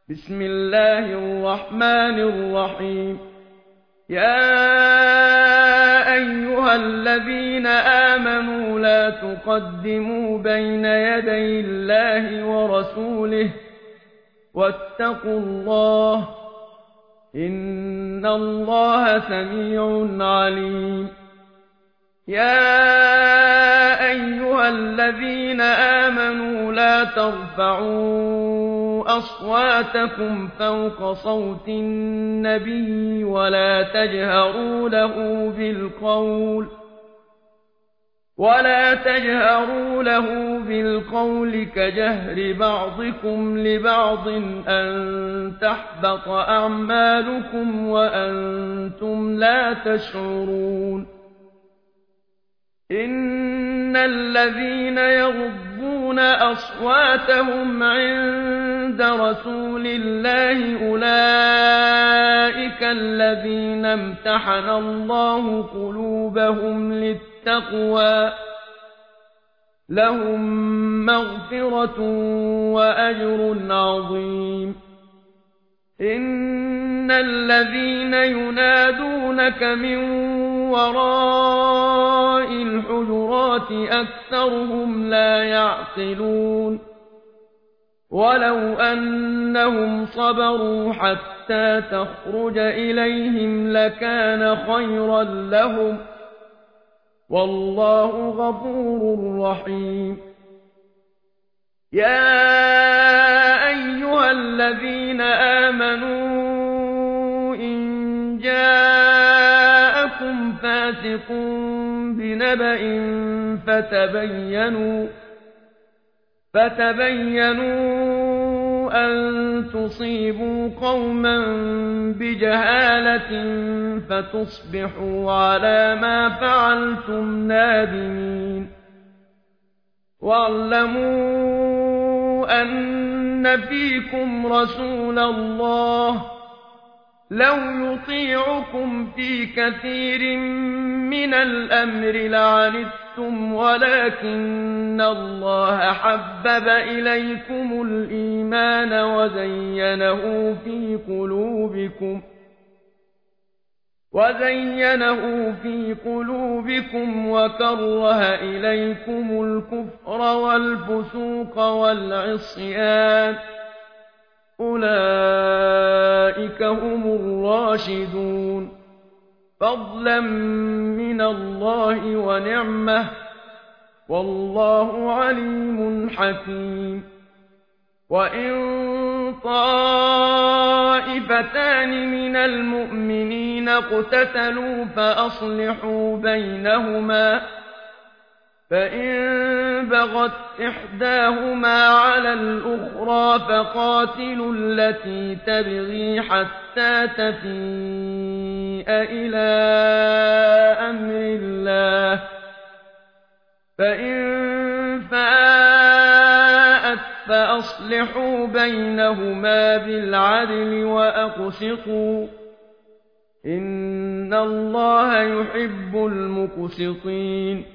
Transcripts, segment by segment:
بسم الله الرحمن الرحيم. يا أيها الذين آمنوا لا تقدموا بين يدي الله ورسوله واتقوا الله إن الله سميع عليم. يا أيها الذين آمنوا لا ترفعوا أصواتكم فوق صوت النبي ولا تجهروا له بالقول كجهر بعضكم لبعض أن تحبط أعمالكم وأنتم لا تشعرون. إن الذين يغضون أصواتهم عند رسول الله أولئك الذين امتحن الله قلوبهم للتقوى لهم مغفرة وأجر عظيم. إن الذين ينادونك من وراء الحجرات أكثرهم لا يعقلون. ولو أنهم صبروا حتى تخرج إليهم لكان خيرا لهم والله غفور رحيم. يا أيها الذين آمنوا إن جاءكم فاسق بنبأ فتبينوا أن تصيبوا قوما بجهالة فتصبحوا على ما فعلتم نادمين. واعلموا أن فيكم رسول الله لو يطيعكم في كثير من الأمر لعنتم ولكن الله حبب إليكم الإيمان وزينه في قلوبكم وكره إليكم الكفر والفسوق والعصيان أولئك هم الراشدون فضلا من الله ونعمة والله عليم حكيم. وإن طائفتان من المؤمنين اقتتلوا فأصلحوا بينهما فإن بغت إحداهما على الأخرى فقاتلوا التي تبغي حتى تفيء إلى أمر الله فإن فاءت فأصلحوا بينهما بالعدل وأقسطوا إن الله يحب المقسطين.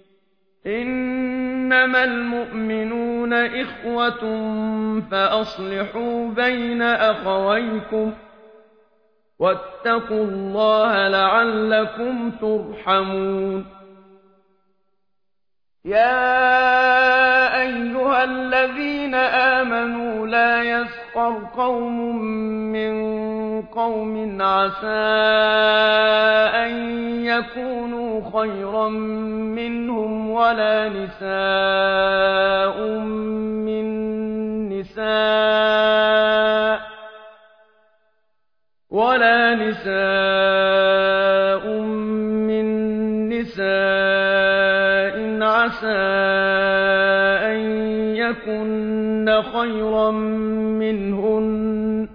إنما المؤمنون إخوة فأصلحوا بين أخويكم واتقوا الله لعلكم ترحمون. يا أيها الذين آمنوا لا يسخر قوم من قوم عسى أن يكونوا خيرا منهم ولا نساء من نساء عسى أن يكن خيرا منهن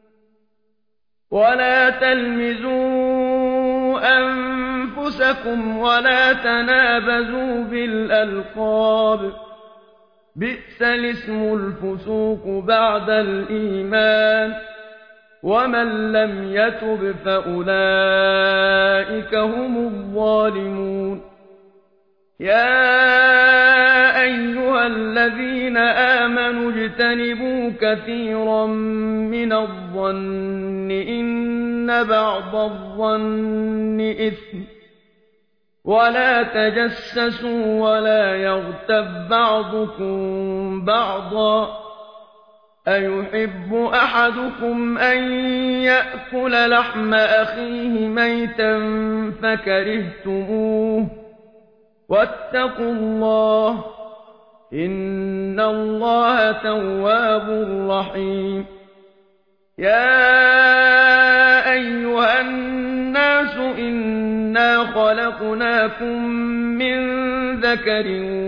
ولا تلمزوا أنفسكم ولا تنابزوا بالألقاب بئس الاسم الفسوق بعد الإيمان ومن لم يتب فأولئك هم الظالمون. يا أيها الذين آمنوا اجتنبوا كثيرا من الظن إن بعض الظن إثم ولا تجسسوا ولا يغتب بعضكم بعضا أيحب أحدكم أن يأكل لحم أخيه ميتا فكرهتموه واتقوا الله إن الله تواب رحيم يا أيها الناس إنا خلقناكم من ذكر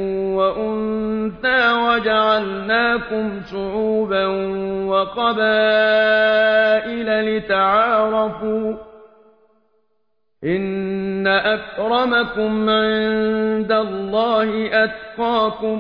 وأنثى وجعلناكم شعوبا وقبائل لتعارفوا إن أكرمكم عند الله أتقاكم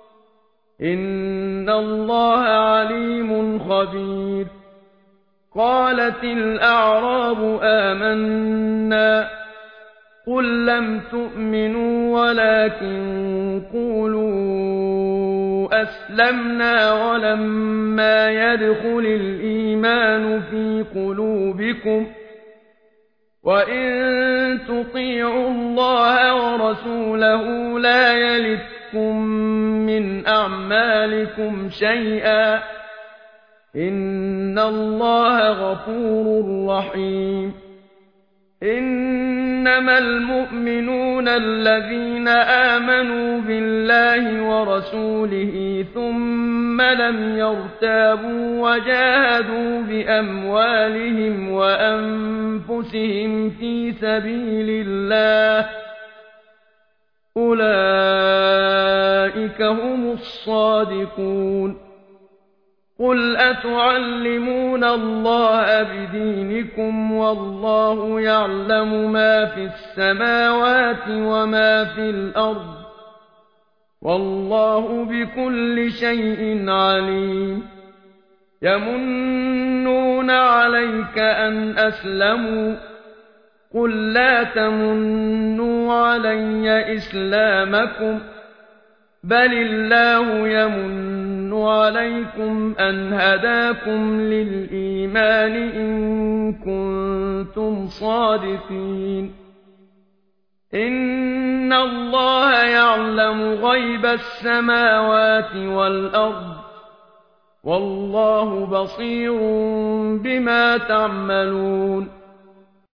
إن الله عليم خبير قالت الأعراب آمنا قل لم تؤمنوا ولكن قولوا أسلمنا ولما يدخل الإيمان في قلوبكم وإن تطيعوا الله ورسوله لا يلتكم من أعمالكم شيئا إن الله غفور رحيم إنما المؤمنون الذين آمنوا بالله ورسوله ثم لم يرتابوا وجاهدوا بأموالهم وأنفسهم في سبيل الله أولئك هم الصادقون قل أتعلمون الله بدينكم والله يعلم ما في السماوات وما في الأرض والله بكل شيء عليم يمنون عليك أن أسلموا قل لا تمنوا علي إسلامكم بل الله يمن عليكم أن هداكم للإيمان إن كنتم صادقين إن الله يعلم غيب السماوات والأرض والله بصير بما تعملون